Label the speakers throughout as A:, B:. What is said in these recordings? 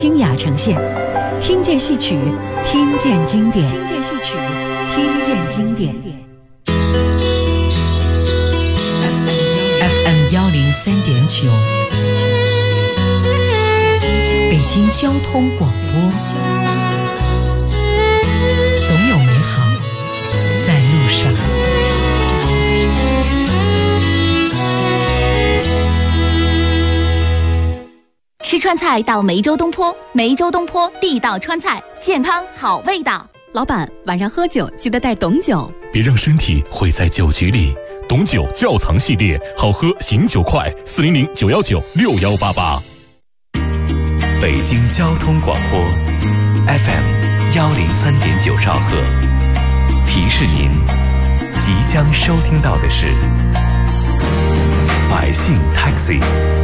A: 精雅呈现，听见戏曲，听见经典，听见戏曲，听见经典。FM 103.9，北京交通广播，总有美好在路上。
B: 吃川菜到梅州东坡，梅州东坡地道川菜，健康好味道。
C: 老板，晚上喝酒记得带董酒，
D: 别让身体毁在酒局里。董酒窖藏系列，好喝醒酒快，400-919-6188。
E: 北京交通广播 FM 103.9兆赫，提示您即将收听到的是百姓 Taxi。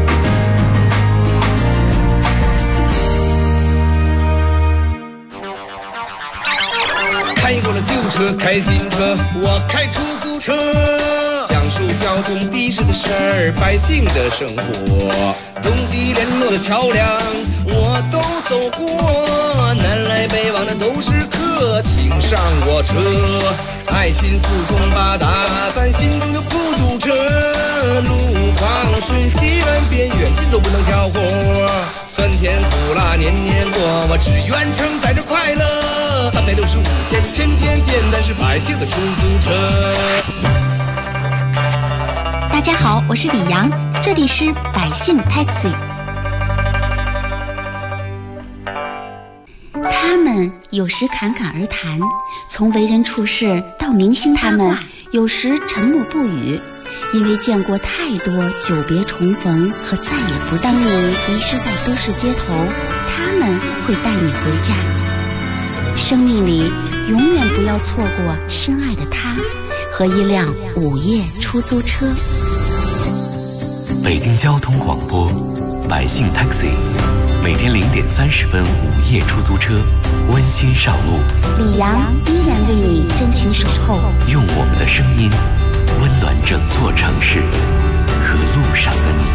F: 开过了旧车，开新车，我开出租车，讲述交通的士的事儿，百姓的生活，东西联络的桥梁我都走过，南来北往的都是客，请上我车，爱心四通八达，咱心中有孤独车，路况顺西南边远近都不能挑活，酸甜苦辣年年过，我只愿承载着快乐，365天天天见，咱是百姓的出租车。
G: 大家好，我是李阳，这里是百姓 Taxi。 他们有时侃侃而谈，从为人处事到明星他们有时沉默不语，因为见过太多久别重逢和再也不见。当你迷失在都市街头，他们会带你回家。生命里永远不要错过深爱的他和一辆午夜出租车。
E: 北京交通广播百姓 Taxi， 每天0点30分午夜出租车，温馨上路。
G: 李阳依然为你真情守候，
E: 用我们的声音温暖整座城市和路上的你。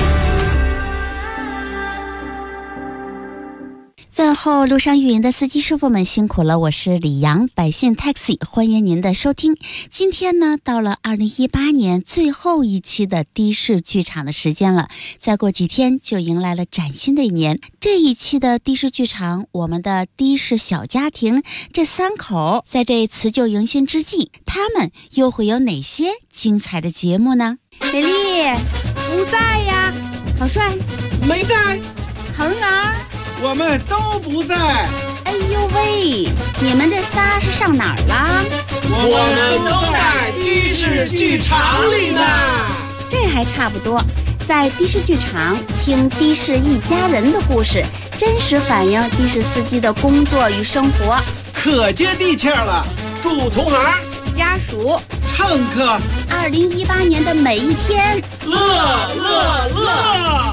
G: 问候路上运营的司机师傅们辛苦了，我是李阳，百姓 Taxi， 欢迎您的收听。今天呢，到了2018年最后一期的的士剧场的时间了，再过几天就迎来了崭新的一年。这一期的的士剧场，我们的的士小家庭这3口在这辞旧迎新之际，他们又会有哪些精彩的节目呢？美丽
H: 不在呀，
G: 郝帅
H: 没在，
G: 郝荣元
H: 我们都不在。
G: 哎呦喂，你们这仨是上哪儿了？
H: 我们都在的士剧场里呢。
G: 这还差不多，在的士剧场听的士一家人的故事，真实反映的士司机的工作与生活，
H: 可接地气了。祝同行、
B: 家属、
H: 乘客
G: 2018年的每一天
H: 乐乐乐。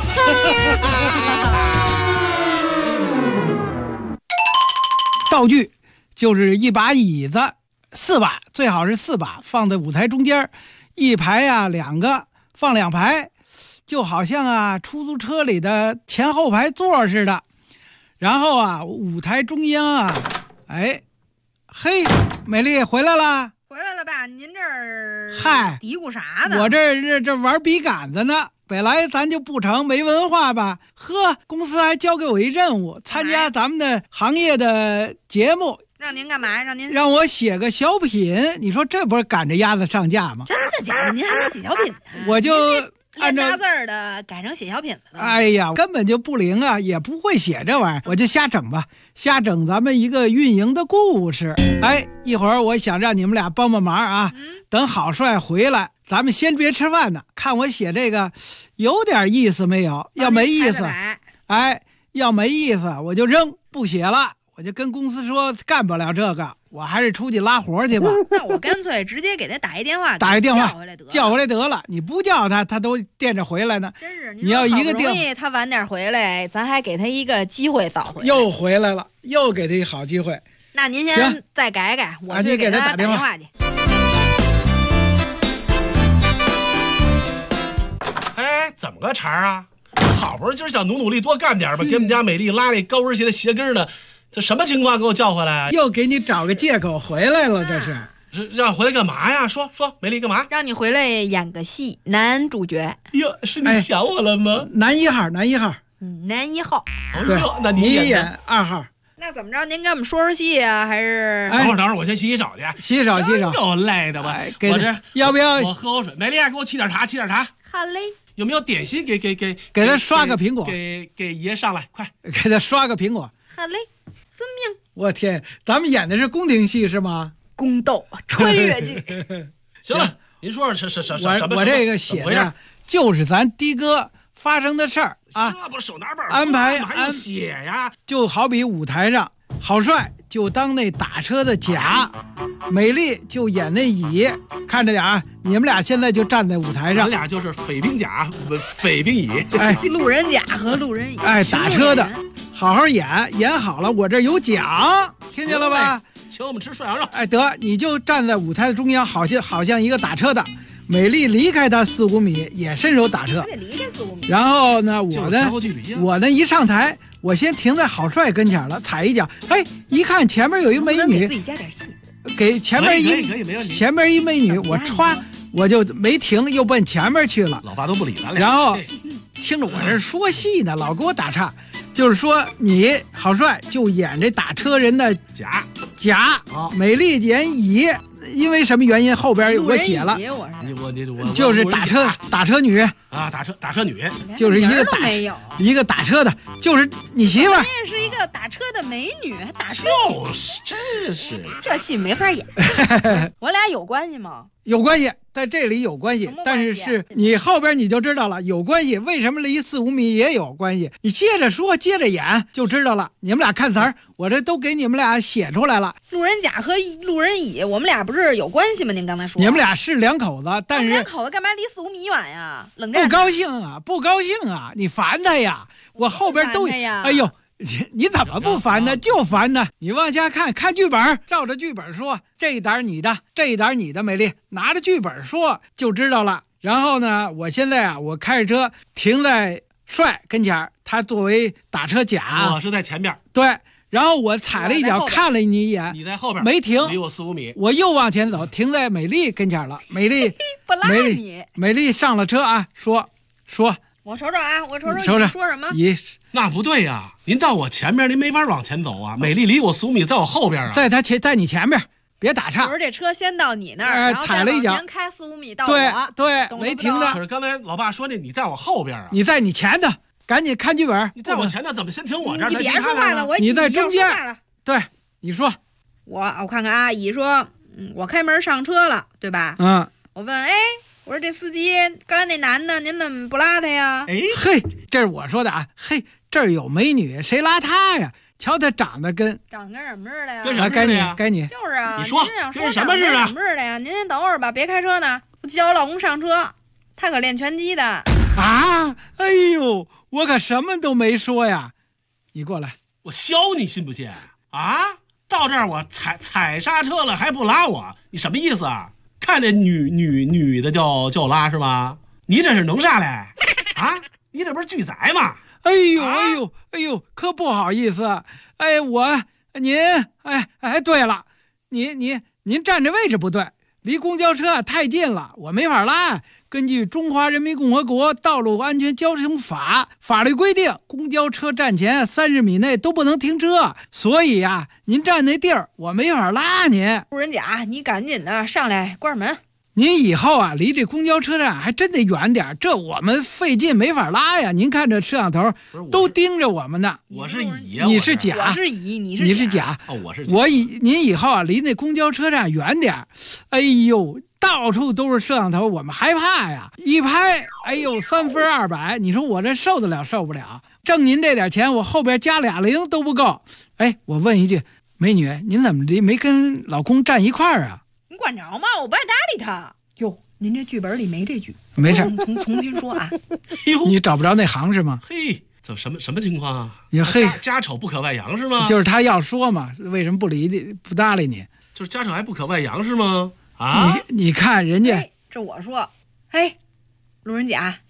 H: 道具就是一把椅子，4把，最好是4把，放在舞台中间，一排呀2个，放2排，就好像出租车里的前后排座似的。然后舞台中央嘿，美丽回来了。
I: 回来了吧？您这儿
H: 嗨
I: 嘀咕啥呢？
H: 我这玩笔杆子呢。本来咱就不成没文化吧，公司还交给我一任务，参加咱们的行业的节目。
I: 让您干嘛呀？
H: 让我写个小品，你说这不是赶着鸭子上架吗？
I: 真的假的？您还能写小品呢？
H: 我就按照
I: 大字儿的改成写小品了。
H: 哎呀，根本就不灵啊，也不会写这玩意儿，我就瞎整吧，瞎整咱们一个运营的故事。一会儿我想让你们俩帮帮忙啊，等郝帅回来，咱们先别吃饭呢，看我写这个有点意思没有？要没意思，要没意思我就扔不写了，我就跟公司说干不了这个，我还是出去拉活去吧。
I: 那我干脆直接给他打一电话
H: 叫回来得了，你不叫他都惦着回来呢。
I: 真是，
H: 你要一个
I: 电话他晚点回来，咱还给他一个机会早回来。
H: 又回来了，又给他一好机会。
I: 那您先再改改，我去给他打电话去。
J: 怎么个茬啊？ 好不容易今儿想努力多干点吧，给我们家美丽拉那高跟鞋的鞋跟呢，这什么情况？给我叫回来，
H: 又给你找个借口回来了，这是。
J: 让回来干嘛呀？说，美丽干嘛？
I: 让你回来演个戏，男主角。
J: 哟，是你想我了吗？
H: 男一号。
I: 男一号。
H: 对，
J: 那
H: 你演2号。
I: 那怎么着？您给我们说戏啊？还是？
J: 等会儿，我先洗手去。
H: 洗手。
J: 够累的吧？
H: 我这要不要？
J: 我喝口水。美丽，给我沏点茶。
I: 好嘞。
J: 有没有点心？给
H: 他刷个苹果。
J: 给爷上来，快
H: 给他刷个苹果。
I: 好嘞，遵命。
H: 我天，咱们演的是宫廷戏是吗？
I: 宫斗穿越剧。
J: 行了，您说是什么？
H: 我这个写的就是咱的哥发生的事儿啊。
J: 这不是手拿本
H: 安排
J: 还写呀？
H: 就好比舞台上，郝帅就当那打车的甲，美丽就演那乙。看着点啊，你们俩现在就站在舞台上，
J: 咱俩就是匪兵甲、匪兵乙。
I: 路人甲和路人乙。
H: 打车的，好好演好了，我这有奖，听见了吧？
J: 请我们吃涮羊肉。
H: 得，你就站在舞台的中央，好像一个打车的。美丽离开他4、5米，也伸手打车。然后呢，我呢一上台，我先停在郝帅跟前了，踩一脚，一看前面有一美女，
I: 自己加点戏，
H: 给前面一美女，我就没停，又奔前面去了。
J: 老爸都不理咱俩。
H: 然后听着我这说戏呢，老给我打岔。就是说，你郝帅就演这打车人的甲，美丽演乙，因为什么原因？后边我写了，就是打车女
J: 啊，打车女，
H: 就是一个打车的，就是你媳妇儿，
I: 也是一个打车的美女，还打车，
J: 真是
I: 这戏没法演。我俩有关系吗？
H: 有关系，在这里有关系，但是你后边你就知道了，有关系。为什么离4、5米也有关系？你接着说，接着演就知道了。你们俩看词儿，我这都给你们俩写出来了。
I: 路人甲和路人乙，我们俩不是有关系吗？您刚才说，
H: 你们俩是2口子，但是
I: 2口子干嘛离4、5米远呀？冷战。
H: 不高兴啊！你烦他呀！我后边都哎呦。你怎么不烦呢？就烦呢！你往下看剧本，照着剧本说，这一沓你的，这一沓你的，美丽拿着剧本说就知道了。然后呢，我现在我开着车停在帅跟前，他作为打车甲，
J: 我是在前边，
H: 对。然后我踩了一脚，看了你一眼，
J: 你在后边
H: 没停，
J: 离我4、5米，
H: 我又往前走，停在美丽跟前了。美丽
I: 不拉你，
H: 美丽上了车啊，说。
I: 我瞅瞅啊，我瞅瞅
H: 你
I: 说什么？
J: 那不对呀！您到我前面，您没法往前走啊。美丽离我4、5米，在我后边啊，
H: 在你前面，别打岔。
I: 我说这车先到你那儿，然后
H: 踩了一脚，
I: 先开4、5米到我。
H: 对，没停的。
J: 可是刚才老爸说你在我后边啊，
H: 你在你前头，赶紧看剧本。
J: 你在我前头，怎么先停我这儿？
I: 你别说话了，
H: 你在中间。对，你说。
I: 我看看啊，乙说，我开门上车了，对吧？我问，我说这司机刚才那男的，您怎么不拉他呀？
H: 这是我说的啊。这儿有美女，谁拉他呀？瞧他长得跟
I: 什么似的呀？
J: 跟什么似的呀？
H: 该你。
I: 就是啊，
J: 你说
I: 跟
J: 什么似
I: 的呀？您先等会儿吧，别开车呢。我叫我老公上车，他可练拳击的
H: 啊！哎呦，我可什么都没说呀。你过来，
J: 我削你信不信啊？到这儿我踩刹车了还不拉我，你什么意思啊？看见女的就拉是吗？你这是弄啥嘞？啊，你这不是拒载吗？
H: 哎呦，可不好意思。对了，您站这位置不对，离公交车太近了，我没法拉。根据《中华人民共和国道路安全交通法》法律规定，公交车站前30米内都不能停车，所以呀，您站那地儿我没法拉您。
I: 路人甲，你赶紧的上来关门。
H: 您以后啊，离这公交车站还真得远点，这我们费劲没法拉呀。您看这摄像头都盯着我们呢。
J: 我是乙，
H: 你是甲，
I: 我是乙，你
H: 是甲。
J: 我是
H: 您以后啊，离那公交车站远点。哎呦，到处都是摄像头，我们害怕呀。一拍，哎呦，3分200，你说我这受得了受不了？挣您这点钱，我后边加2零都不够。我问一句，美女，您怎么没跟老公站一块儿啊？
I: 你管着吗？我不爱搭理他。哟，您这剧本里没这句，
H: 没事，
I: 重新说啊。
H: 你找不着那行是吗？
J: 怎么什么情况啊？家丑不可外扬是吗？
H: 就是他要说嘛，为什么不搭理你？
J: 就是家丑还不可外扬是吗？啊，
H: 你看人家，
I: 这我说，路人甲，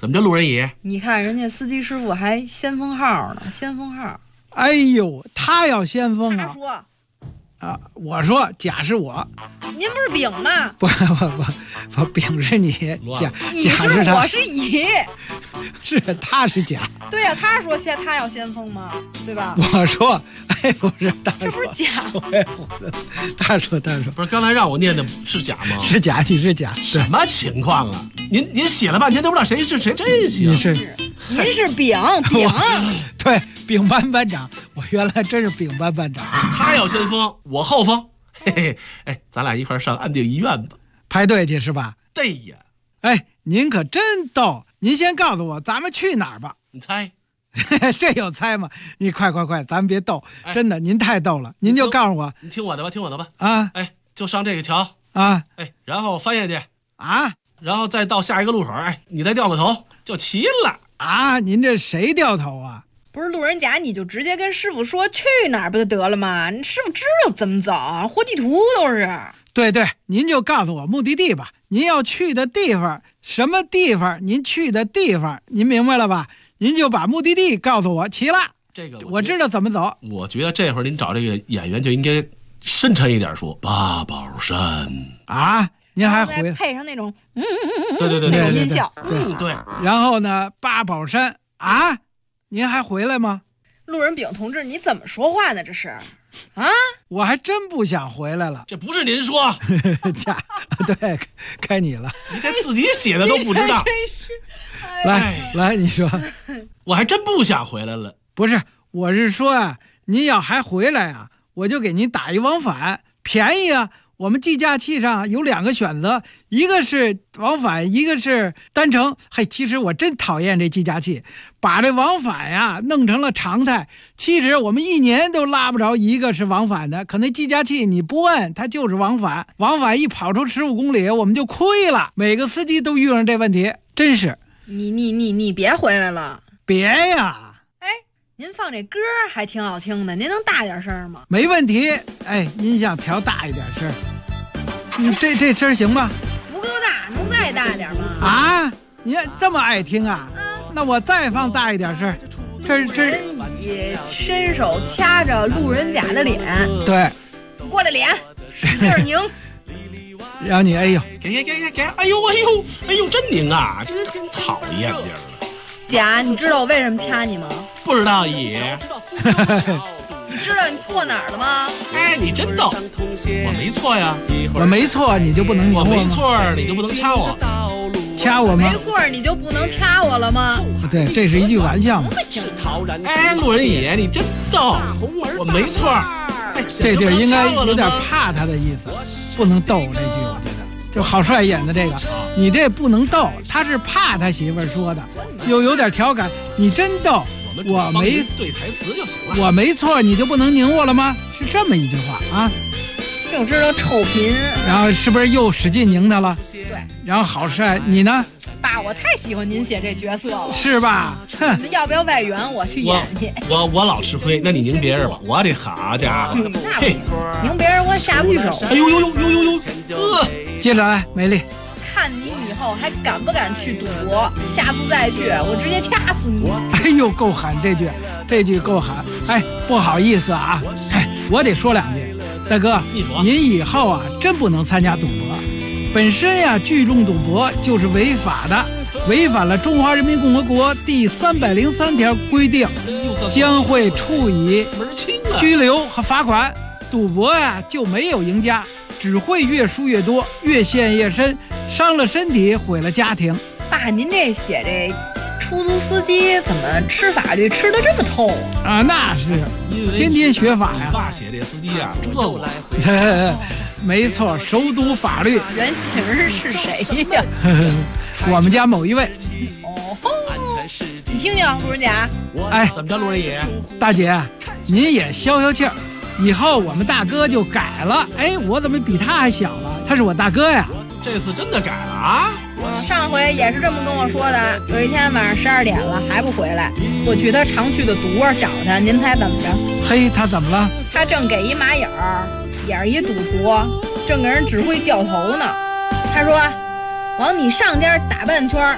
J: 怎么着，路人乙？
I: 你看人家司机师傅还先锋号呢，先锋号。
H: 哎呦，他要先锋啊！
I: 他说
H: 啊，我说甲是我，
I: 您不是丙吗？
H: 不，丙是你，甲
I: 是
H: 他，
I: 我是乙，
H: 是他是甲。
I: 对呀、他说他要先锋嘛，对吧？
H: 我说，哎，不是，他说
I: 这不是甲？
H: 他说，
J: 不是刚才让我念的是甲吗？
H: 是甲，你是甲，
J: 什么情况啊？您写了半天都不知道谁是谁真行。
H: 您
I: 是丙，
H: 对，丙班班长，我原来真是丙班班长。
J: 他要先锋，我后锋，嘿嘿，哎，咱俩一块上安定医院吧，
H: 排队去是吧？
J: 对呀。
H: 哎，您可真逗！您先告诉我，咱们去哪儿吧？
J: 你猜？
H: 这有猜吗？你快，咱们别逗，真的，您太逗了。您就告诉我，
J: 你听我的吧，
H: 啊，
J: 哎，就上这个桥
H: 啊，
J: 哎，然后翻下去
H: 啊，
J: 然后再到下一个路口，哎，你再掉个头就齐了
H: 啊！您这谁掉头啊？
I: 不是路人甲，你就直接跟师傅说去哪儿不就得了吗？你师傅知道怎么走，活地图都是。
H: 对，您就告诉我目的地吧。您要去的地方，什么地方？您去的地方，您明白了吧？您就把目的地告诉我，齐了。
J: 这个
H: 我知道怎么走。
J: 我觉得这会儿您找这个演员就应该深沉一点说八宝山
H: 啊，您还回
I: 配上那种
J: 对
I: 那种音效，
J: 对。
H: 然后呢，八宝山啊，您还回来吗？
I: 路人丙同志，你怎么说话呢？这是啊，
H: 我还真不想回来了。
J: 这不是您说，
H: 对，该你了。
J: 你这自己写的都不知道。
I: 真是，
H: 来，你说，
J: 我还真不想回来了。
H: 不是，我是说啊，您要还回来啊，我就给您打一往返，便宜啊。我们计价器上有2个选择，一个是往返，一个是单程。嘿，其实我真讨厌这计价器，把这往返呀弄成了常态。其实我们1年都拉不着一个是往返的，可那计价器你不按，它就是往返。往返一跑出15公里，我们就亏了。每个司机都遇上这问题，真是。
I: 你别回来了，
H: 别呀。
I: 您放这歌还挺好听的，您能大点声吗？
H: 没问题，哎，音响调大一点声。你这声行吗？
I: 不够大，能再大点吗？
H: 啊，您这么爱听啊？那我再放大一点声。这
I: 以伸手掐着路人甲的脸，
H: 对，
I: 过来脸，使劲拧。
H: 然后你哎呦，
J: 给，哎呦，真拧啊！真讨厌劲儿了。
I: 甲，你知道我为什么掐你吗？
J: 不知道乙。
I: 你知道你错哪儿了吗？
J: 哎，你真逗，我没错呀。
H: 我没错，你就不能拧我吗？
J: 我没错，你就不能掐我？
H: 掐我吗？
I: 没错，你就不能掐我了吗？
H: 对，这是一句玩笑嘛。
J: 哎，路人乙，你真逗，我没错。哎，
H: 这地儿应该有点怕他的意思，不能逗这句，我觉得。就郝帅演的这个，你这不能逗，他是怕他媳妇儿说的，又有点调侃，你真逗，我没
J: 对台词就行了，
H: 我没错，你就不能拧我了吗？是这么一句话啊，
I: 就知道臭贫。
H: 然后是不是又使劲拧他了？
I: 对。
H: 然后郝帅，你呢？
I: 爸，我太喜欢您写这角色了，
H: 是吧？哼，
I: 你们要不要外援？我去演去。
J: 我老吃亏，那你拧别人吧。我的好家伙，
I: 那不行，拧别人我下不去手。
J: 哎呦，
H: 接着来，美丽。
I: 看你以后还敢不敢去赌博？下次再去，我直接掐死你！
H: 哎呦，够狠这句够狠。哎，不好意思啊，哎，我得说2句。大哥，您以后啊，真不能参加赌博。本身呀，聚众赌博就是违法的，违反了《中华人民共和国》第303条规定，将会处以拘留和罚款。赌博呀，就没有赢家，只会越输越多，越陷越深，伤了身体，毁了家庭。
I: 爸，您这写这出租司机怎么吃法律吃得这么透
H: 啊？那是天天学法呀。
J: 爸写这司机啊，这我
H: 没错，熟读法律。
I: 原型是谁呀？
H: 我们家某一位。
I: 哦，你听听，路人甲。
H: 哎，
J: 怎么着，路人乙？
H: 大姐，您也消气儿，以后我们大哥就改了。哎，我怎么比他还小了？他是我大哥呀。
J: 这次真的改了啊？
I: 上回也是这么跟我说的。有一天晚上12点了还不回来，我去他常去的赌窝找他，您猜怎么着？
H: 嘿，他怎么了？
I: 他正给一马眼儿，也是一赌徒，正给人指挥掉头呢。他说：“往你上家打半圈，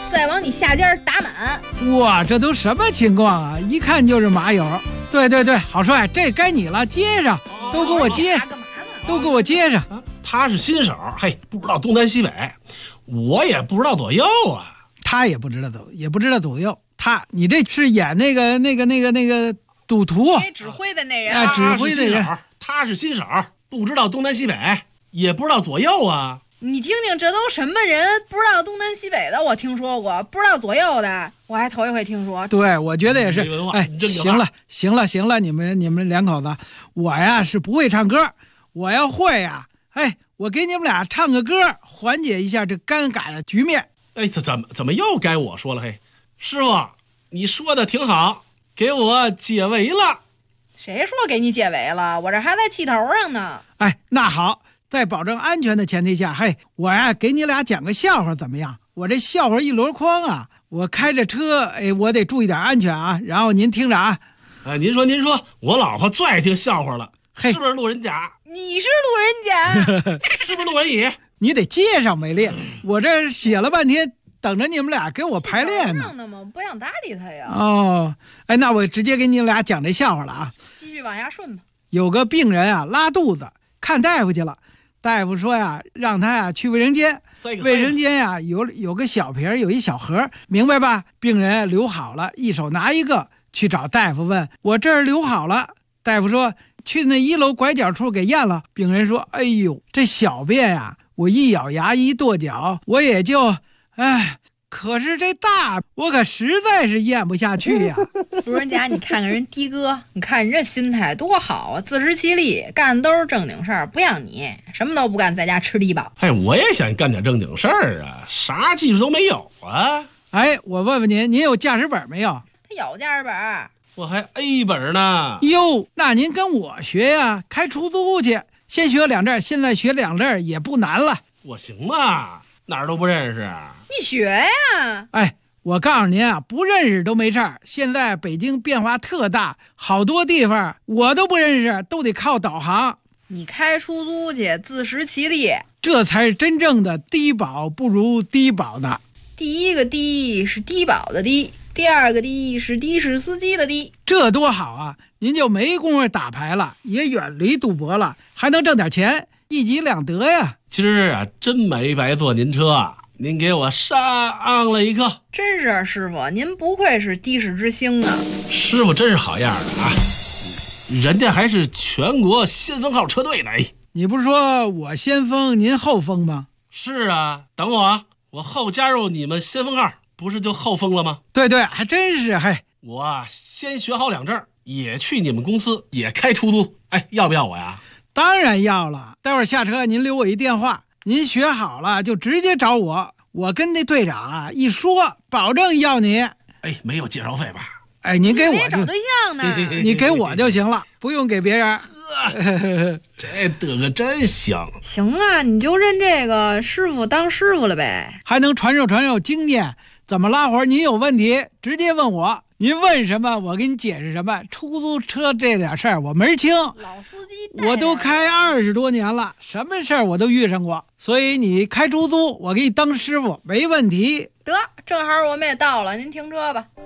I: 再往你下尖打满。
H: 哇，这都什么情况啊？一看就是马友。对对对，郝帅，这该你了，接上，都给我接，都给我接上。
J: 他是新手，嘿，不知道东南西北，我也不知道左右啊。
H: 他也不知道左右。你这是演那个赌徒，
I: 指挥的那人
H: 啊，指挥的人。
J: 他是新手，不知道东南西北，也不知道左右啊。
I: 你听听，这都什么人？不知道东南西北的我听说过，不知道左右的我还头一回听说。
H: 对，我觉得也是。哎，行了，你们两口子，我呀是不会唱歌，我要会呀，哎，我给你们俩唱个歌，缓解一下这尴尬的局面。
J: 哎，怎么又该我说了？嘿，师傅，你说的挺好，给我解围了。
I: 谁说给你解围了？我这还在气头上呢。
H: 哎，那好，在保证安全的前提下，嘿，我呀给你俩讲个笑话怎么样？我这笑话一箩筐啊，我开着车，哎，我得注意点安全啊。然后您听着啊。
J: 哎，您说，我老婆最爱听笑话了，嘿，是不是路人甲？
I: 你是路人甲，
J: 是不是路人乙？
H: 你得接上没练，我这写了半天，等着你们俩给我排练呢。
I: 不想搭理他呀。
H: 哦，哎，那我直接给你们俩讲这笑话了啊。
I: 继续往下顺吧。
H: 有个病人啊拉肚子，看大夫去了。大夫说呀，让他呀去卫生间。卫生间呀有个小瓶，有一小盒，明白吧？病人留好了，一手拿一个，去找大夫问：“我这儿留好了。”大夫说：“去那1楼拐角处给验了。”病人说：“哎呦，这小便呀，我一咬牙一跺脚，我也就，哎。”可是这大我可实在是咽不下去呀。
I: 路人甲，你看看人的哥，你看人这心态多好啊，自食其力，干的都是正经事儿，不像你什么都不干，在家吃低保。
J: 哎，我也想干点正经事儿啊，啥技术都没有啊。
H: 哎，我问问您有驾驶本没有？
I: 他有驾驶本，
J: 我还 A 本呢。
H: 哟，那您跟我学呀，开出租去，先学2阵，现在学2阵也不难了。
J: 我行吗？哪儿都不认识。
I: 你学呀！
H: 哎，我告诉您啊，不认识都没事儿。现在北京变化特大，好多地方我都不认识，都得靠导航。
I: 你开出租去，自食其力，
H: 这才是真正的低保不如低保的。
I: 第一个低是低保的低，第二个低是的士司机的低。
H: 这多好啊！您就没工夫打牌了，也远离赌博了，还能挣点钱，一举两得呀！
J: 今儿啊，真没白坐您车啊！您给我上了一课，
I: 真是师傅，您不愧是的士之星啊！
J: 师傅真是好样的啊！人家还是全国先锋号车队的。
H: 你不是说我先锋您后锋吗？
J: 是啊，等我后加入你们先锋号，不是就后锋了吗？
H: 对对，还真是。嘿，
J: 我啊先学好2阵，也去你们公司也开出租。哎，要不要我呀？
H: 当然要了，待会儿下车您留我一电话。您学好了就直接找我，我跟那队长啊一说，保证要你。
J: 哎，没有介绍费吧？
H: 哎，您给我
I: 找对象呢，
H: 你给我就行了，不用给别人。
J: 这德哥真行。
I: 行啊，你就认这个师傅当师傅了呗，
H: 还能传授经验。怎么拉活您有问题直接问我，您问什么我给你解释什么。出租车这点事儿我门儿清，
I: 老司机
H: 我都开20多年了，什么事儿我都遇上过，所以你开出租我给你当师傅没问题。
I: 得，正好我们也到了，您停车吧。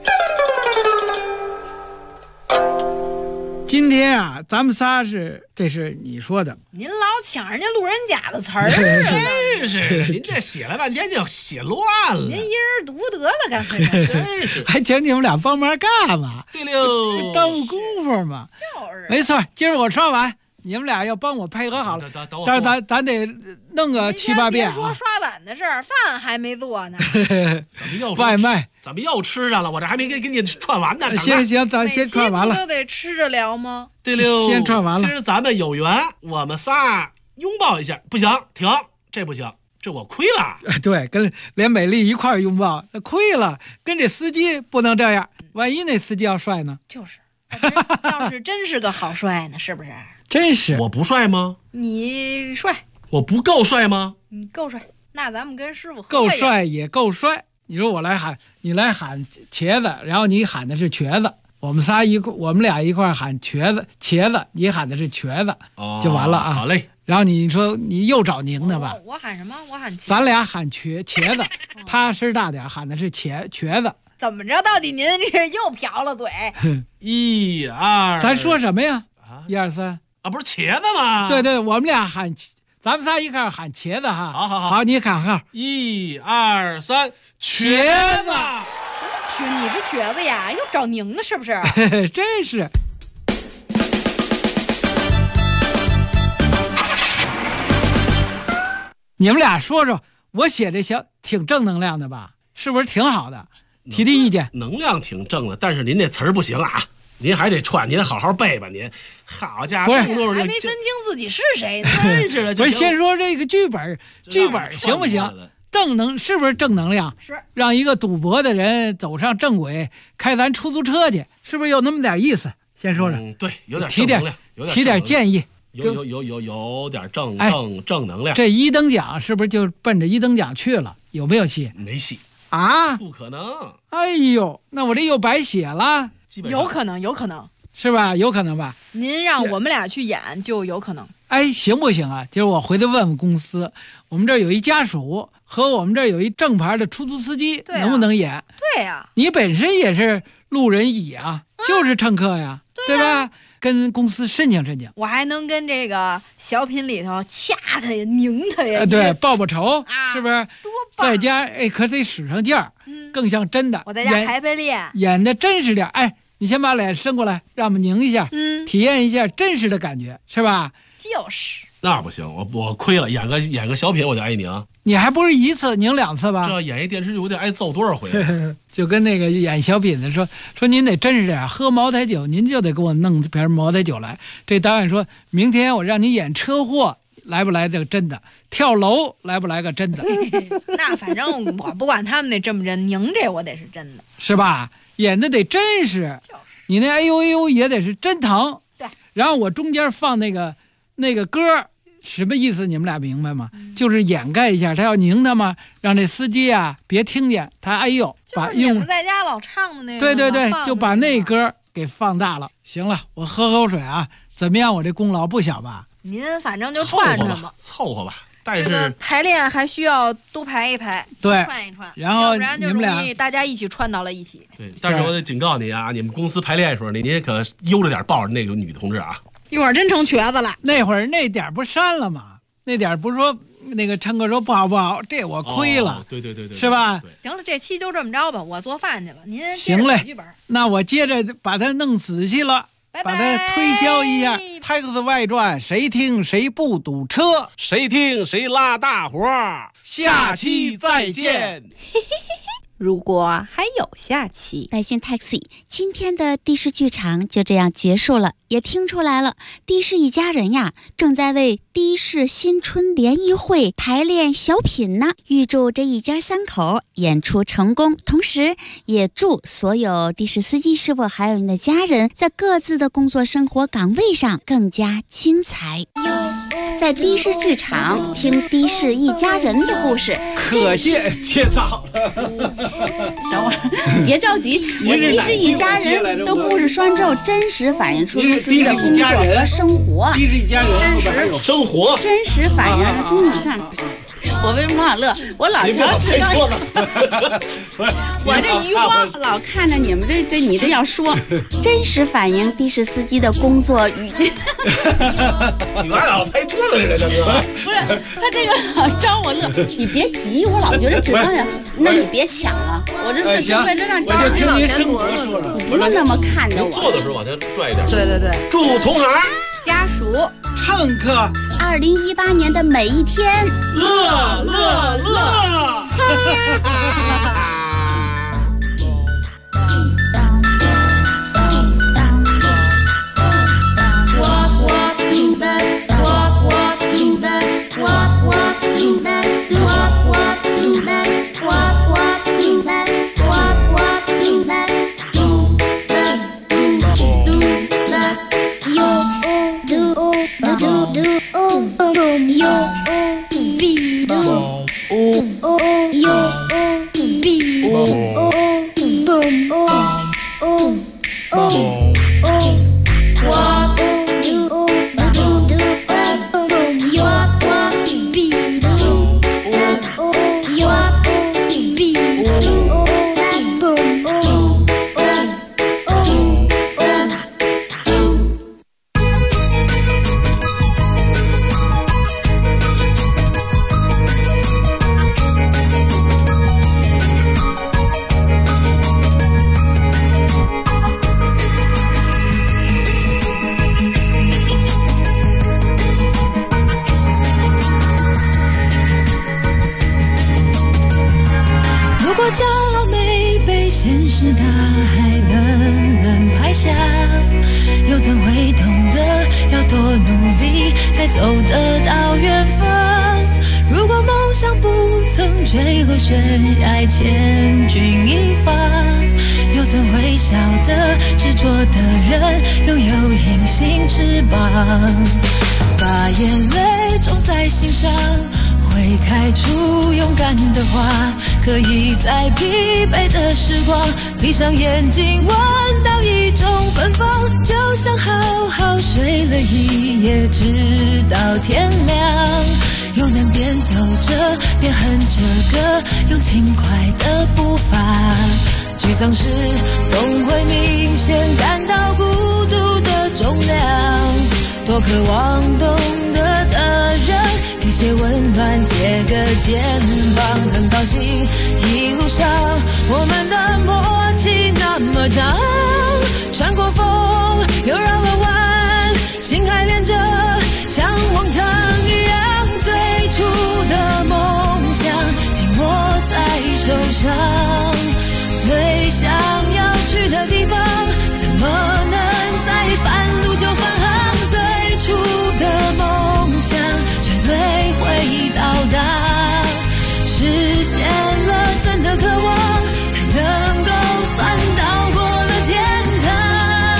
H: 今天啊，咱们仨这是你说的。
I: 您老抢人家路人甲的词儿啊！
J: 真是，您这写了半天就写乱了。
I: 您一人读得了，干脆
J: 真是。
H: 还请你们俩帮忙干嘛？
J: 对溜，
H: 耽误功夫嘛。
I: 就是。
H: 没错，今儿我刷完，你们俩要帮我配合好了。但是咱得弄个7、8遍啊。
I: 别说刷碗的事儿，饭还没做呢。
H: 外卖。
J: 怎么又吃上了？我这还没给你串完呢。
H: 行，咱先串完了。
I: 不都得吃着聊吗？
J: 对溜，
H: 先串完了。
J: 今儿咱们有缘，我们仨拥抱一下。不行，停，这不行，这我亏了。
H: 对，跟连美丽一块拥抱，那亏了。跟这司机不能这样，万一那司机要帅呢？
I: 就是，要是真是个好帅呢，是不是？
H: 真是。
J: 我不帅吗？
I: 你帅。
J: 我不够帅吗？
I: 你够帅。那咱们跟师傅
H: 够帅也够帅。你说我来喊，你来喊茄子，然后你喊的是瘸子，我们俩一块喊瘸子，你喊的是瘸子，就完了啊。
J: 好嘞。
H: 然后你说你又找您呢吧？
I: 我喊什么？我喊
H: 咱俩喊茄子，他声大点，喊的是茄子。
I: 怎么着？到底您这又瓢了嘴
J: ？1、2，
H: 咱说什么呀？1、2、3
J: 啊，不是茄子吗？
H: 对，我们俩喊，咱们仨一块喊茄子哈。
J: 好，
H: 你喊号。
J: 1、2、3，茄子。
I: 你是瘸子呀？又找您呢是不是？
H: 真是。你们俩说说，我写这挺正能量的吧？是不是挺好的？提意见。
J: 能量挺正的，但是您这词儿不行啊，您还得串，您得好好背吧您。好家伙，
H: 不是
I: 还没分清自己是谁呢。
J: 真是的，
H: 不是先说这个剧本行不行？是不是正能量？
I: 是
H: 让一个赌博的人走上正轨，开咱出租车去，是不是有那么点意思？先说说。
J: 对，有点正能量，
H: 提点建议。
J: 有点正能量。
H: 这1等奖是不是就奔着1等奖去了？有没有戏？
J: 没戏
H: 啊！
J: 不可能！
H: 哎呦，那我这又白写了。
I: 有可能，
H: 是吧？有可能吧？
I: 您让我们俩去演就有可能。
H: 哎，行不行啊？今儿我回头问问公司，我们这儿有一家属和我们这儿有一正牌的出租司机，能不能演？
I: 对呀，
H: 你本身也是路人乙啊，就是乘客呀，对吧？跟公司申请，
I: 我还能跟这个小品里头掐他呀、拧他呀，
H: 对，报仇，是不是？
I: 多棒！
H: 在家可得使上劲儿，更像真的。
I: 我在家排练，
H: 演的真实点。哎，你先把脸伸过来，让我们拧一下，体验一下真实的感觉，是吧？
I: 就是。
J: 那不行，我亏了，演个小品我就挨拧。
H: 你还不是1次拧2次吧？
J: 这演一电视剧我得挨揍多少回？
H: 就跟那个演小品的说您得真实点，喝茅台酒您就得给我弄瓶茅台酒来。这导演说明天我让你演车祸，来不来这个真的？跳楼来不来个真的？
I: 那反正我不管他们那真不真，拧这我得是真的，
H: 是吧？演的得真实，你那哎呦也得是真疼。
I: 对，
H: 然后我中间放那个歌。什么意思？你们俩明白吗？就是掩盖一下，他要拧他嘛，让这司机啊别听见他。哎呦，
I: 就是你们在家老唱的那个。
H: 对，就把那歌给放大了。行了，我喝口水啊。怎么样？我这功劳不小吧？
I: 您反正就串串吧，
J: 凑合吧。但是
I: 这个排练还需要多排一排，
H: 对，
I: 串一串，
H: 然后
I: 要不然就容易大家一起串到了一起。
J: 对，但是我得警告你啊，你们公司排练的时候，你可悠着点抱着那个女同志啊。
I: 一会儿真成瘸子了。
H: 那会儿那点不删了吗？那点不是说那个陈哥说不好，这我亏了。
J: 对，
H: 是吧？
I: 行了，这期就这么着吧，我做饭去了，您
H: 行嘞。
I: 剧本，
H: 那我接着把它弄仔细了，
I: 拜拜，
H: 把它推销一下。Taxi 外传，谁听谁不堵车，
J: 谁听谁拉大活。下期再见。
C: 如果还有下期，
G: 百姓 Taxi 今天的的士剧场就这样结束了。也听出来了，的士一家人呀，正在为的士新春联谊会排练小品呢。预祝这一家3口演出成功，同时也祝所有的士司机师傅还有你的家人在各自的工作生活岗位上更加精彩。在的士剧场听的士一家人的故事，
H: 可见天早。
G: 等会儿，你别着急，的士一家人的故事说完之后，真实反映出司机的工作和生活。
H: 的士一家人
G: 真实
J: 生活，
G: 真实反映这样。我为什么老乐？我老瞧知道，我这余光老看着你们这你这要说，真实反映的士司机的工作与。
J: 你妈老拍桌子似的，
G: 不是他这个老招我乐，你别急，我老觉得知道呀。那你别抢了，我这是为了让
H: 我就听您生活说说，
G: 你不用那么看着我。
J: 坐的时候往前拽一点。
I: 对，
J: 祝同行、
I: 家属、
H: 乘客
G: 2018年的每一天
H: 乐乐乐。
G: yo,
K: 时大海冷冷拍下，又怎会懂得要多努力才走得到远方？如果梦想不曾坠落悬崖，千钧一发，又怎会晓得执着的人拥有隐形翅膀？把眼泪种在心上，会开出勇敢的花，可以在疲惫的时光闭上眼睛闻到一种芬芳，就像好好睡了一夜直到天亮，又能边走着边哼着歌，用轻快的步伐。沮丧时总会明显感到孤独的重量，多渴望懂得的人给些温暖，借个肩膀。很高兴一路上我们的默契那么长，穿过风又绕了弯，心还连着像往常一样，最初的梦想紧握在手上，最想要去的地方怎么能在半路就返航？最初的梦想绝对会到达，实现了真的渴望，才能够算到过了天堂。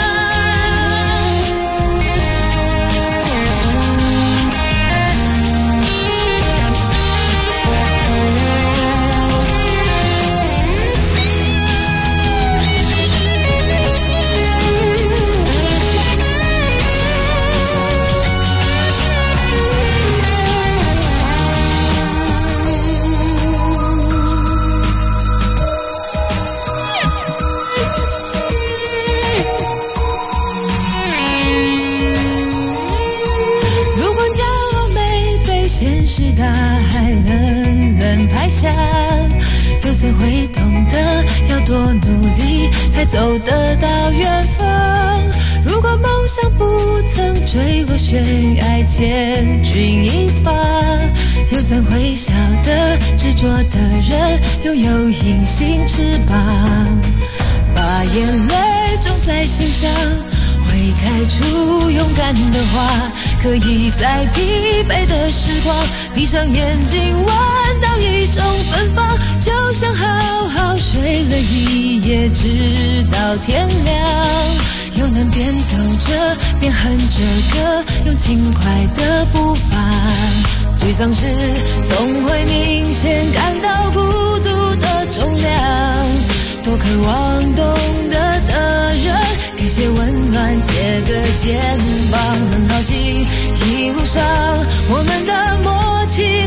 K: 大海冷冷拍下，又怎会懂得要多努力才走得到远方？如果梦想不曾坠落悬崖，千钧一发，又怎会晓得执着的人拥有隐形翅膀？把眼泪种在心上，会开出勇敢的花，可以在疲惫的时光闭上眼睛闻到一种芬芳，就像好好睡了一夜直到天亮，又能边走着边哼着歌，用轻快的步伐。沮丧时总会明显感到孤独的重量，多渴望懂得的人给些温暖，借个肩膀。很高兴一路上我们的默契